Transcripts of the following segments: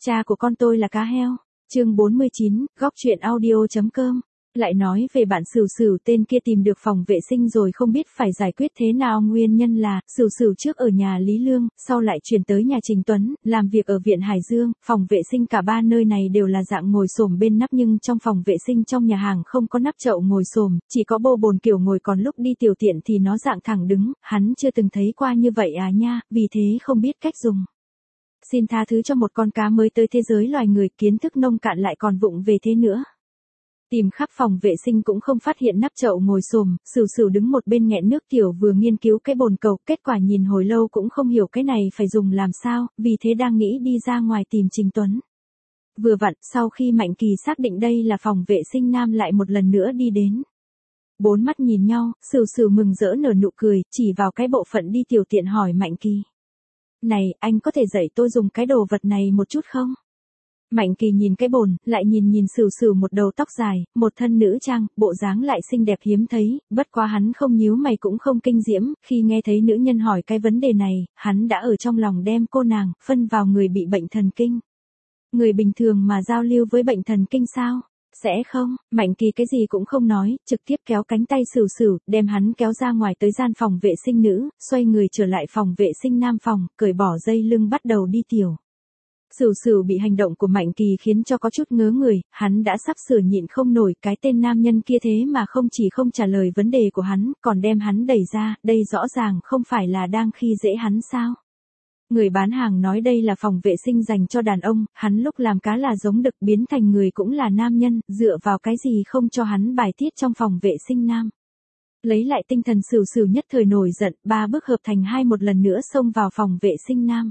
Cha của con tôi là cá heo. Chương 49, góc truyện audio.com. Lại nói về bạn Sửu Sửu tên kia tìm được phòng vệ sinh rồi không biết phải giải quyết thế nào. Nguyên nhân là, Sửu Sửu trước ở nhà Lý Lương, sau lại chuyển tới nhà Trình Tuấn, làm việc ở viện Hải Dương. Phòng vệ sinh cả ba nơi này đều là dạng ngồi xổm bên nắp, nhưng trong phòng vệ sinh trong nhà hàng không có nắp chậu ngồi xổm, chỉ có bô bồn kiểu ngồi, còn lúc đi tiểu tiện thì nó dạng thẳng đứng. Hắn chưa từng thấy qua như vậy à nha, vì thế không biết cách dùng. Xin tha thứ cho một con cá mới tới thế giới loài người, kiến thức nông cạn lại còn vụng về thế nữa. Tìm khắp phòng vệ sinh cũng không phát hiện nắp chậu ngồi xổm. Sửu Sửu đứng một bên nghẹn nước tiểu vừa nghiên cứu cái bồn cầu, kết quả nhìn hồi lâu cũng không hiểu cái này phải dùng làm sao, vì thế đang nghĩ đi ra ngoài tìm Trình Tuấn. Vừa vặn, sau khi Mạnh Kỳ xác định đây là phòng vệ sinh nam lại một lần nữa đi đến. Bốn mắt nhìn nhau, Sửu Sửu mừng rỡ nở nụ cười, chỉ vào cái bộ phận đi tiểu tiện hỏi Mạnh Kỳ. Này, anh có thể dạy tôi dùng cái đồ vật này một chút không? Mạnh Kỳ nhìn cái bồn, lại nhìn Sửu Sửu một đầu tóc dài, một thân nữ trang, bộ dáng lại xinh đẹp hiếm thấy, bất quá hắn không nhíu mày cũng không kinh diễm, khi nghe thấy nữ nhân hỏi cái vấn đề này, hắn đã ở trong lòng đem cô nàng phân vào người bị bệnh thần kinh. Người bình thường mà giao lưu với bệnh thần kinh sao? Sẽ không. Mạnh Kỳ cái gì cũng không nói, trực tiếp kéo cánh tay Sửu Sửu, đem hắn kéo ra ngoài tới gian phòng vệ sinh nữ, xoay người trở lại phòng vệ sinh nam phòng, cởi bỏ dây lưng bắt đầu đi tiểu. Sửu Sửu bị hành động của Mạnh Kỳ khiến cho có chút ngớ người, hắn đã sắp sửa nhịn không nổi, cái tên nam nhân kia thế mà không chỉ không trả lời vấn đề của hắn, còn đem hắn đẩy ra, đây rõ ràng không phải là đang khi dễ hắn sao? Người bán hàng nói đây là phòng vệ sinh dành cho đàn ông, hắn lúc làm cá là giống đực, biến thành người cũng là nam nhân, dựa vào cái gì không cho hắn bài tiết trong phòng vệ sinh nam. Lấy lại tinh thần, Sửu Sửu nhất thời nổi giận, ba bước hợp thành hai một lần nữa xông vào phòng vệ sinh nam.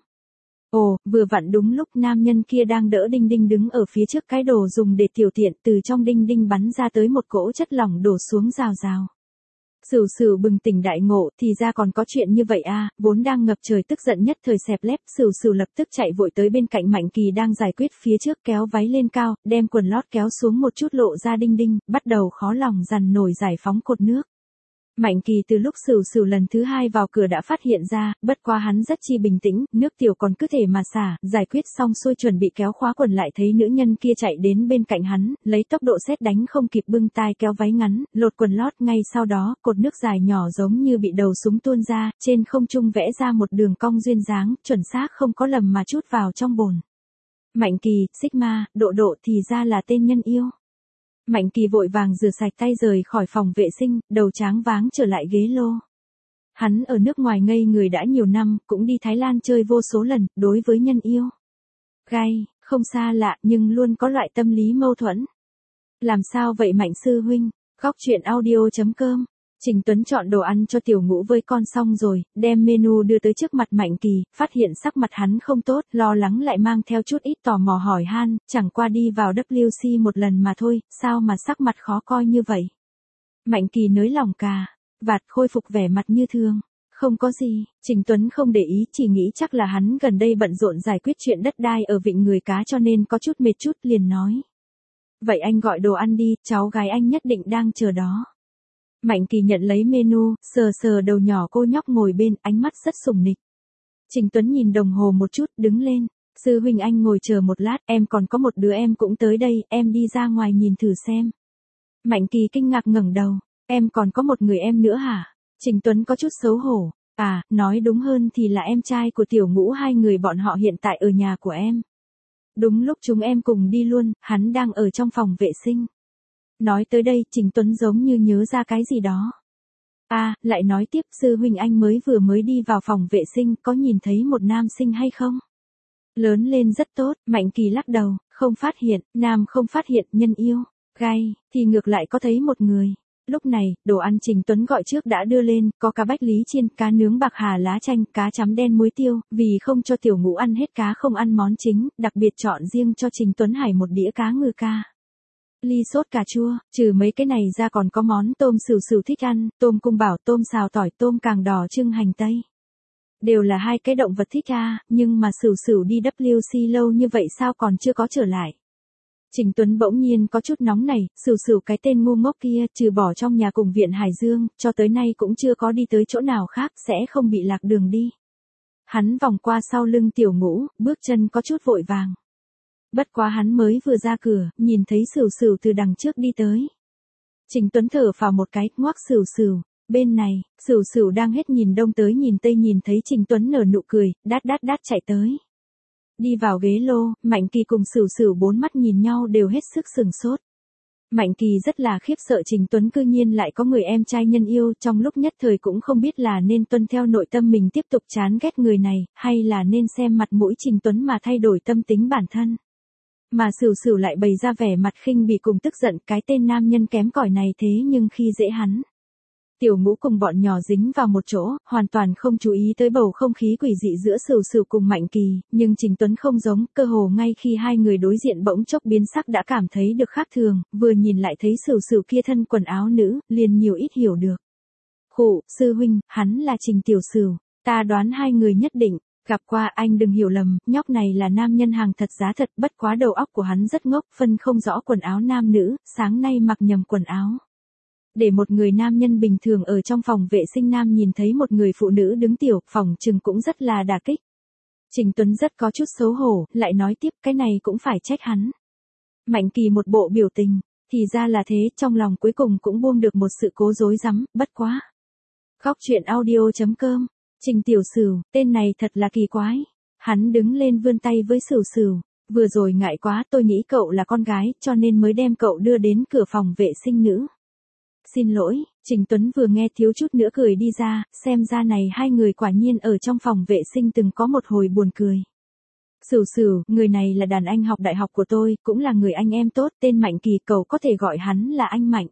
Ồ, vừa vặn đúng lúc nam nhân kia đang đỡ Đinh Đinh đứng ở phía trước cái đồ dùng để tiểu tiện, từ trong Đinh Đinh bắn ra tới một cỗ chất lỏng đổ xuống rào rào. Sửu Sửu bừng tỉnh đại ngộ, thì ra còn có chuyện như vậy à, vốn đang ngập trời tức giận nhất thời xẹp lép, Sửu Sửu lập tức chạy vội tới bên cạnh Mạnh Kỳ đang giải quyết phía trước, kéo váy lên cao, đem quần lót kéo xuống một chút lộ ra Đinh Đinh, bắt đầu khó lòng dằn nổi giải phóng cột nước. Mạnh Kỳ từ lúc Sửu Sửu lần thứ hai vào cửa đã phát hiện ra, bất quá hắn rất chi bình tĩnh, nước tiểu còn cứ thể mà xả, giải quyết xong xuôi chuẩn bị kéo khóa quần lại thấy nữ nhân kia chạy đến bên cạnh hắn, lấy tốc độ sét đánh không kịp bưng tay kéo váy ngắn, lột quần lót, ngay sau đó, cột nước dài nhỏ giống như bị đầu súng tuôn ra, trên không trung vẽ ra một đường cong duyên dáng, chuẩn xác không có lầm mà chút vào trong bồn. Mạnh Kỳ, Sigma, Độ thì ra là tên nhân yêu. Mạnh Kỳ vội vàng rửa sạch tay rời khỏi phòng vệ sinh, đầu tráng váng trở lại ghế lô. Hắn ở nước ngoài ngây người đã nhiều năm, cũng đi Thái Lan chơi vô số lần, đối với nhân yêu gay, không xa lạ nhưng luôn có loại tâm lý mâu thuẫn. Làm sao vậy Mạnh sư huynh? Góc truyện audio.com. Trình Tuấn chọn đồ ăn cho tiểu ngũ với con xong rồi, đem menu đưa tới trước mặt Mạnh Kỳ, phát hiện sắc mặt hắn không tốt, lo lắng lại mang theo chút ít tò mò hỏi han, chẳng qua đi vào WC một lần mà thôi, sao mà sắc mặt khó coi như vậy? Mạnh Kỳ nới lỏng cà vạt, khôi phục vẻ mặt như thường. Không có gì, Trình Tuấn không để ý, chỉ nghĩ chắc là hắn gần đây bận rộn giải quyết chuyện đất đai ở vịnh người cá cho nên có chút mệt chút, liền nói. Vậy anh gọi đồ ăn đi, cháu gái anh nhất định đang chờ đó. Mạnh Kỳ nhận lấy menu, sờ sờ đầu nhỏ cô nhóc ngồi bên, ánh mắt rất sủng nịch. Trình Tuấn nhìn đồng hồ một chút, đứng lên. Sư huynh anh ngồi chờ một lát, em còn có một đứa em cũng tới đây, em đi ra ngoài nhìn thử xem. Mạnh Kỳ kinh ngạc ngẩng đầu, em còn có một người em nữa hả? Trình Tuấn có chút xấu hổ. À, nói đúng hơn thì là em trai của tiểu ngũ, hai người bọn họ hiện tại ở nhà của em. Đúng lúc chúng em cùng đi luôn, hắn đang ở trong phòng vệ sinh. Nói tới đây, Trình Tuấn giống như nhớ ra cái gì đó. À, lại nói tiếp, sư huynh anh mới đi vào phòng vệ sinh, có nhìn thấy một nam sinh hay không? Lớn lên rất tốt, Mạnh Kỳ lắc đầu, không phát hiện, nam không phát hiện, nhân yêu gay, thì ngược lại có thấy một người. Lúc này, đồ ăn Trình Tuấn gọi trước đã đưa lên, có cá bách lý chiên, cá nướng bạc hà lá chanh, cá chấm đen muối tiêu, vì không cho tiểu ngũ ăn hết cá không ăn món chính, đặc biệt chọn riêng cho Trình Tuấn Hải một đĩa cá ngừ ca. Ly sốt cà chua, trừ mấy cái này ra còn có món tôm Sửu Sửu thích ăn, tôm cung bảo, tôm xào tỏi, tôm càng đỏ trưng hành tây. Đều là hai cái động vật thích à, nhưng mà Sửu Sửu đi WC lâu như vậy sao còn chưa có trở lại. Trình Tuấn bỗng nhiên có chút nóng này, Sửu Sửu cái tên ngu ngốc kia, trừ bỏ trong nhà cùng viện Hải Dương, cho tới nay cũng chưa có đi tới chỗ nào khác, sẽ không bị lạc đường đi. Hắn vòng qua sau lưng tiểu ngũ, bước chân có chút vội vàng. Bất quá hắn mới vừa ra cửa, nhìn thấy Sửu Sửu từ đằng trước đi tới. Trình Tuấn thở phào một cái, ngoắc Sửu Sửu. Bên này, Sửu Sửu đang hết nhìn đông tới nhìn tây, nhìn thấy Trình Tuấn nở nụ cười, đát đát đát chạy tới. Đi vào ghế lô, Mạnh Kỳ cùng Sửu Sửu bốn mắt nhìn nhau đều hết sức sừng sốt. Mạnh Kỳ rất là khiếp sợ Trình Tuấn cư nhiên lại có người em trai nhân yêu, trong lúc nhất thời cũng không biết là nên tuân theo nội tâm mình tiếp tục chán ghét người này, hay là nên xem mặt mũi Trình Tuấn mà thay đổi tâm tính bản thân. Mà Sửu Sửu lại bày ra vẻ mặt khinh bỉ cùng tức giận, cái tên nam nhân kém cỏi này thế nhưng khi dễ hắn. Tiểu Ngũ cùng bọn nhỏ dính vào một chỗ, hoàn toàn không chú ý tới bầu không khí quỷ dị giữa Sửu Sửu cùng Mạnh Kỳ, nhưng Trình Tuấn không giống, cơ hồ ngay khi hai người đối diện bỗng chốc biến sắc đã cảm thấy được khác thường, vừa nhìn lại thấy Sửu Sửu kia thân quần áo nữ, liền nhiều ít hiểu được. Khụ, sư huynh, hắn là Trình Tiểu Sửu, ta đoán hai người nhất định gặp qua, anh đừng hiểu lầm, nhóc này là nam nhân hàng thật giá thật, bất quá đầu óc của hắn rất ngốc, phân không rõ quần áo nam nữ, sáng nay mặc nhầm quần áo. Để một người nam nhân bình thường ở trong phòng vệ sinh nam nhìn thấy một người phụ nữ đứng tiểu, phòng trừng cũng rất là đả kích. Trình Tuấn rất có chút xấu hổ, lại nói tiếp cái này cũng phải trách hắn. Mạnh Kỳ một bộ biểu tình, thì ra là thế, trong lòng cuối cùng cũng buông được một sự cố rối rắm, bất quá. Góc truyện audio.com, Trình Tiểu Sửu, tên này thật là kỳ quái. Hắn đứng lên vươn tay với Sửu Sửu, vừa rồi ngại quá, tôi nghĩ cậu là con gái, cho nên mới đem cậu đưa đến cửa phòng vệ sinh nữ. Xin lỗi, Trình Tuấn vừa nghe thiếu chút nữa cười đi ra, xem ra này hai người quả nhiên ở trong phòng vệ sinh từng có một hồi buồn cười. Sửu Sửu, người này là đàn anh học đại học của tôi, cũng là người anh em tốt, tên Mạnh Kỳ, cậu có thể gọi hắn là anh Mạnh.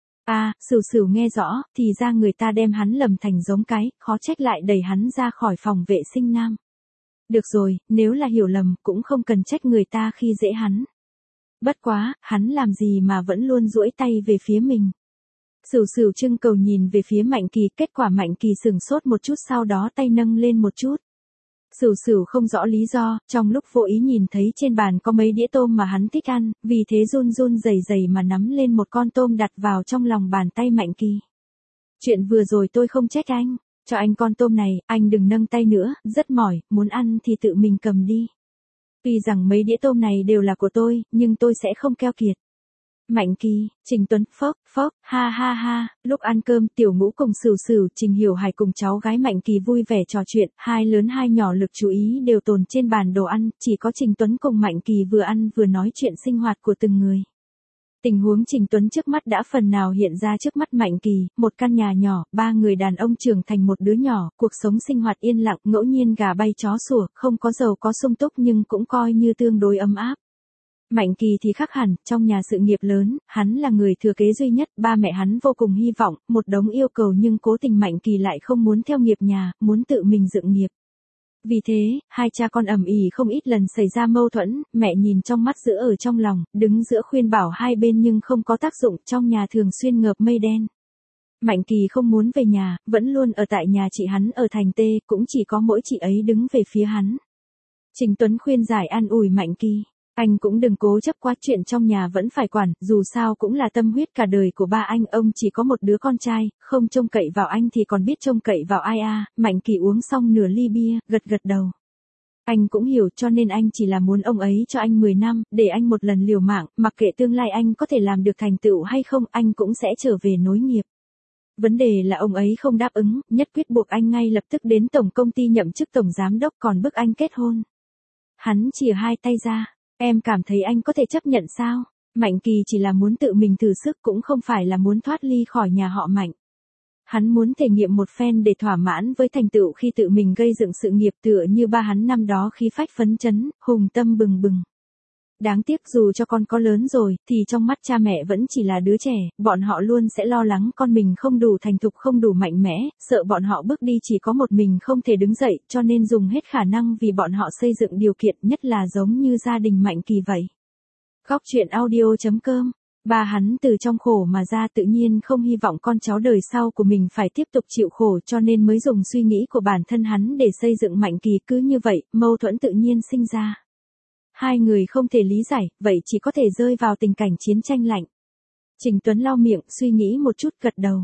À, Sửu Sửu nghe rõ, thì ra người ta đem hắn lầm thành giống cái, khó trách lại đẩy hắn ra khỏi phòng vệ sinh nam. Được rồi, nếu là hiểu lầm, cũng không cần trách người ta khi dễ hắn. Bất quá, hắn làm gì mà vẫn luôn duỗi tay về phía mình. Sửu Sửu trưng cầu nhìn về phía Mạnh Kỳ, kết quả Mạnh Kỳ sửng sốt một chút, sau đó tay nâng lên một chút. Sửu Sửu không rõ lý do, trong lúc vô ý nhìn thấy trên bàn có mấy đĩa tôm mà hắn thích ăn, vì thế run run rẩy rẩy mà nắm lên một con tôm đặt vào trong lòng bàn tay Mạnh Kỳ. Chuyện vừa rồi tôi không trách anh, cho anh con tôm này, anh đừng nâng tay nữa, rất mỏi, muốn ăn thì tự mình cầm đi. Tuy rằng mấy đĩa tôm này đều là của tôi, nhưng tôi sẽ không keo kiệt. Mạnh Kỳ, Trình Tuấn, phốc, phốc, ha ha ha, lúc ăn cơm Tiểu Ngũ cùng Sửu Sửu, Trình Hiểu Hải cùng cháu gái Mạnh Kỳ vui vẻ trò chuyện, hai lớn hai nhỏ lực chú ý đều tồn trên bàn đồ ăn, chỉ có Trình Tuấn cùng Mạnh Kỳ vừa ăn vừa nói chuyện sinh hoạt của từng người. Tình huống Trình Tuấn trước mắt đã phần nào hiện ra trước mắt Mạnh Kỳ, một căn nhà nhỏ, ba người đàn ông trưởng thành một đứa nhỏ, cuộc sống sinh hoạt yên lặng, ngẫu nhiên gà bay chó sủa, không có giàu có sung túc nhưng cũng coi như tương đối ấm áp. Mạnh Kỳ thì khác hẳn, trong nhà sự nghiệp lớn, hắn là người thừa kế duy nhất, ba mẹ hắn vô cùng hy vọng, một đống yêu cầu nhưng cố tình Mạnh Kỳ lại không muốn theo nghiệp nhà, muốn tự mình dựng nghiệp. Vì thế, hai cha con ầm ĩ không ít lần xảy ra mâu thuẫn, mẹ nhìn trong mắt giữa ở trong lòng, đứng giữa khuyên bảo hai bên nhưng không có tác dụng, trong nhà thường xuyên ngợp mây đen. Mạnh Kỳ không muốn về nhà, vẫn luôn ở tại nhà chị hắn ở thành Tê, cũng chỉ có mỗi chị ấy đứng về phía hắn. Trình Tuấn khuyên giải an ủi Mạnh Kỳ. Anh cũng đừng cố chấp quá, chuyện trong nhà vẫn phải quản, dù sao cũng là tâm huyết cả đời của ba anh, ông chỉ có một đứa con trai, không trông cậy vào anh thì còn biết trông cậy vào ai à. Mạnh Kỳ uống xong nửa ly bia, gật gật đầu. Anh cũng hiểu, cho nên anh chỉ là muốn ông ấy cho anh 10 năm, để anh một lần liều mạng, mặc kệ tương lai anh có thể làm được thành tựu hay không, anh cũng sẽ trở về nối nghiệp. Vấn đề là ông ấy không đáp ứng, nhất quyết buộc anh ngay lập tức đến tổng công ty nhậm chức tổng giám đốc, còn bức anh kết hôn. Hắn chìa hai tay ra. Em cảm thấy anh có thể chấp nhận sao? Mạnh Kỳ chỉ là muốn tự mình thử sức, cũng không phải là muốn thoát ly khỏi nhà họ Mạnh. Hắn muốn thể nghiệm một phen để thỏa mãn với thành tựu khi tự mình gây dựng sự nghiệp, tựa như ba hắn năm đó khí phách phấn chấn, hùng tâm bừng bừng. Đáng tiếc dù cho con có lớn rồi, thì trong mắt cha mẹ vẫn chỉ là đứa trẻ, bọn họ luôn sẽ lo lắng con mình không đủ thành thục, không đủ mạnh mẽ, sợ bọn họ bước đi chỉ có một mình không thể đứng dậy, cho nên dùng hết khả năng vì bọn họ xây dựng điều kiện, nhất là giống như gia đình Mạnh Kỳ vậy. Góc truyện audio.com, ba hắn từ trong khổ mà ra, tự nhiên không hy vọng con cháu đời sau của mình phải tiếp tục chịu khổ, cho nên mới dùng suy nghĩ của bản thân hắn để xây dựng Mạnh Kỳ, cứ như vậy, mâu thuẫn tự nhiên sinh ra. Hai người không thể lý giải, vậy chỉ có thể rơi vào tình cảnh chiến tranh lạnh. Trình Tuấn lau miệng, suy nghĩ một chút, gật đầu.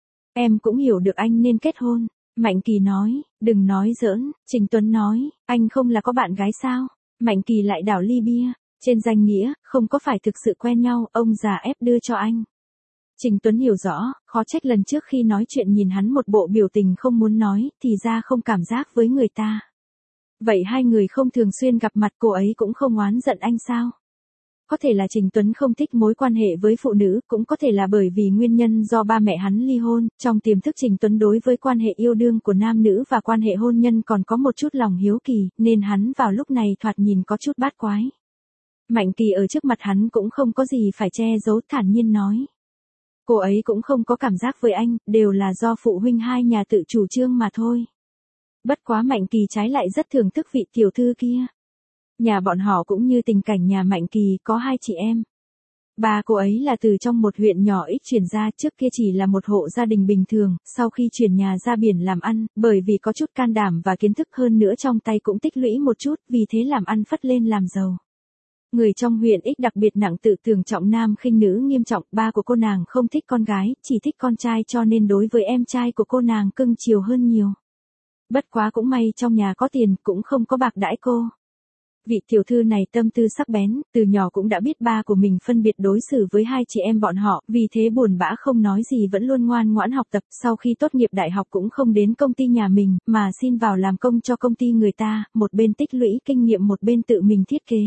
Em cũng hiểu được anh nên kết hôn. Mạnh Kỳ nói, đừng nói giỡn. Trình Tuấn nói, anh không là có bạn gái sao? Mạnh Kỳ lại đảo ly bia. Trên danh nghĩa, không có phải thực sự quen nhau, ông già ép đưa cho anh. Trình Tuấn hiểu rõ, khó trách lần trước khi nói chuyện nhìn hắn một bộ biểu tình không muốn nói, thì ra không cảm giác với người ta. Vậy hai người không thường xuyên gặp mặt, cô ấy cũng không oán giận anh sao? Có thể là Trình Tuấn không thích mối quan hệ với phụ nữ, cũng có thể là bởi vì nguyên nhân do ba mẹ hắn ly hôn, trong tiềm thức Trình Tuấn đối với quan hệ yêu đương của nam nữ và quan hệ hôn nhân còn có một chút lòng hiếu kỳ, nên hắn vào lúc này thoạt nhìn có chút bát quái. Mạnh Kỳ ở trước mặt hắn cũng không có gì phải che giấu, thản nhiên nói. Cô ấy cũng không có cảm giác với anh, đều là do phụ huynh hai nhà tự chủ trương mà thôi. Bất quá Mạnh Kỳ trái lại rất thưởng thức vị tiểu thư kia. Nhà bọn họ cũng như tình cảnh nhà Mạnh Kỳ, có hai chị em. Ba cô ấy là từ trong một huyện nhỏ ít chuyển ra, trước kia chỉ là một hộ gia đình bình thường, sau khi chuyển nhà ra biển làm ăn, bởi vì có chút can đảm và kiến thức hơn nữa trong tay cũng tích lũy một chút, vì thế làm ăn phất lên làm giàu. Người trong huyện X đặc biệt nặng tự tưởng trọng nam khinh nữ nghiêm trọng, ba của cô nàng không thích con gái, chỉ thích con trai, cho nên đối với em trai của cô nàng cưng chiều hơn nhiều. Bất quá cũng may trong nhà có tiền, cũng không có bạc đãi cô. Vị tiểu thư này tâm tư sắc bén, từ nhỏ cũng đã biết ba của mình phân biệt đối xử với hai chị em bọn họ, vì thế buồn bã không nói gì vẫn luôn ngoan ngoãn học tập, sau khi tốt nghiệp đại học cũng không đến công ty nhà mình, mà xin vào làm công cho công ty người ta, một bên tích lũy kinh nghiệm một bên tự mình thiết kế.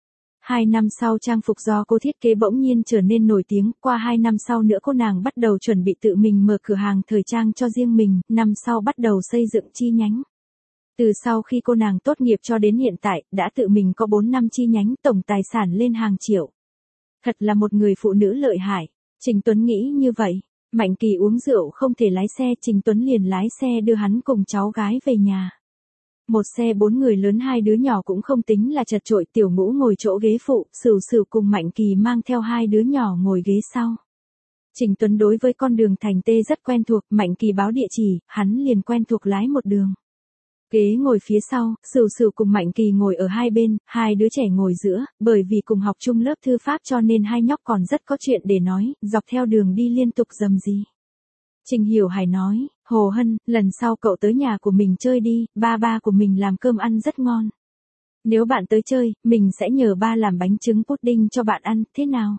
2 năm sau trang phục do cô thiết kế bỗng nhiên trở nên nổi tiếng, qua 2 năm sau nữa cô nàng bắt đầu chuẩn bị tự mình mở cửa hàng thời trang cho riêng mình, năm sau bắt đầu xây dựng chi nhánh. Từ sau khi cô nàng tốt nghiệp cho đến hiện tại, đã tự mình có 4 năm chi nhánh, tổng tài sản lên hàng triệu. Thật là một người phụ nữ lợi hại. Trình Tuấn nghĩ như vậy. Mạnh Kỳ uống rượu không thể lái xe, Trình Tuấn liền lái xe đưa hắn cùng cháu gái về nhà. Một xe 4 người lớn 2 đứa nhỏ cũng không tính là chật chội, Tiểu Ngũ ngồi chỗ ghế phụ, Sửu Sửu cùng Mạnh Kỳ mang theo 2 đứa nhỏ ngồi ghế sau. Trình Tuấn đối với con đường thành Tê rất quen thuộc, Mạnh Kỳ báo địa chỉ, hắn liền quen thuộc lái một đường. Ghế ngồi phía sau, Sửu Sửu cùng Mạnh Kỳ ngồi ở hai bên, 2 đứa trẻ ngồi giữa, bởi vì cùng học chung lớp thư pháp cho nên hai nhóc còn rất có chuyện để nói, dọc theo đường đi liên tục rầm rì. Trình Hiểu Hải nói, Hồ Hân, lần sau cậu tới nhà của mình chơi đi, ba của mình làm cơm ăn rất ngon. Nếu bạn tới chơi, mình sẽ nhờ ba làm bánh trứng pudding cho bạn ăn, thế nào?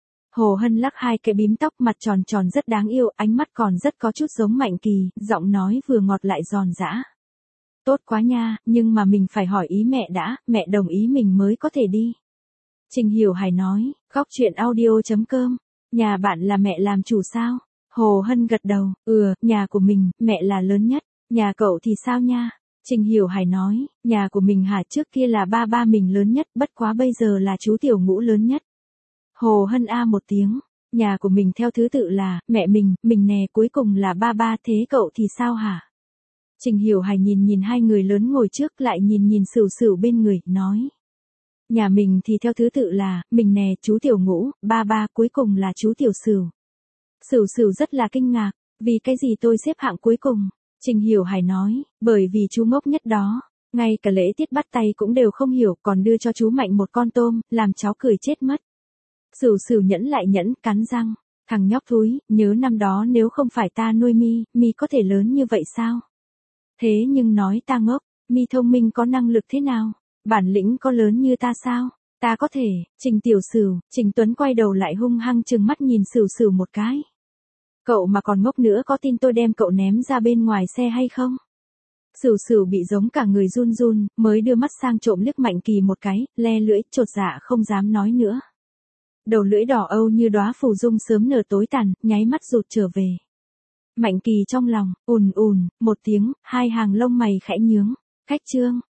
Hồ Hân lắc 2 cái bím tóc, mặt tròn tròn rất đáng yêu, ánh mắt còn rất có chút giống Mạnh Kỳ, giọng nói vừa ngọt lại giòn giã. Tốt quá nha, nhưng mà mình phải hỏi ý mẹ đã, mẹ đồng ý mình mới có thể đi. Trình Hiểu Hải nói, góc chuyện audio.com, nhà bạn là mẹ làm chủ sao? Hồ Hân gật đầu, nhà của mình, mẹ là lớn nhất, nhà cậu thì sao nha? Trình Hiểu Hải nói, nhà của mình hả, trước kia là ba mình lớn nhất, bất quá bây giờ là chú Tiểu Ngũ lớn nhất. Hồ Hân a một tiếng, nhà của mình theo thứ tự là, mẹ mình nè, cuối cùng là ba, thế cậu thì sao hả? Trình Hiểu Hải nhìn hai người lớn ngồi trước, lại nhìn Sửu Sửu bên người, nói. Nhà mình thì theo thứ tự là, mình nè, chú Tiểu Ngũ, ba, cuối cùng là chú Tiểu Sửu. Sửu Sửu rất là kinh ngạc, vì cái gì tôi xếp hạng cuối cùng? Trình Hiểu Hải nói, bởi vì chú ngốc nhất đó, ngay cả lễ tiết bắt tay cũng đều không hiểu, còn đưa cho chú Mạnh một con tôm, làm cháu cười chết mất. Sửu Sửu nhẫn lại nhẫn, cắn răng, thằng nhóc thúi, nhớ năm đó nếu không phải ta nuôi mi có thể lớn như vậy sao? Thế nhưng nói ta ngốc, mi thông minh có năng lực thế nào? Bản lĩnh có lớn như ta sao? Ta có thể, Trình Tiểu Sửu, Trình Tuấn quay đầu lại hung hăng trừng mắt nhìn Sửu Sửu một cái. Cậu mà còn ngốc nữa có tin tôi đem cậu ném ra bên ngoài xe hay không? Sửu Sửu bị giống cả người run run, mới đưa mắt sang trộm liếc Mạnh Kỳ một cái, le lưỡi, chột dạ không dám nói nữa. Đầu lưỡi đỏ âu như đóa phù dung sớm nở tối tàn, nháy mắt rụt trở về. Mạnh Kỳ trong lòng, ùn một tiếng, 2 hàng lông mày khẽ nhướng, khách trương.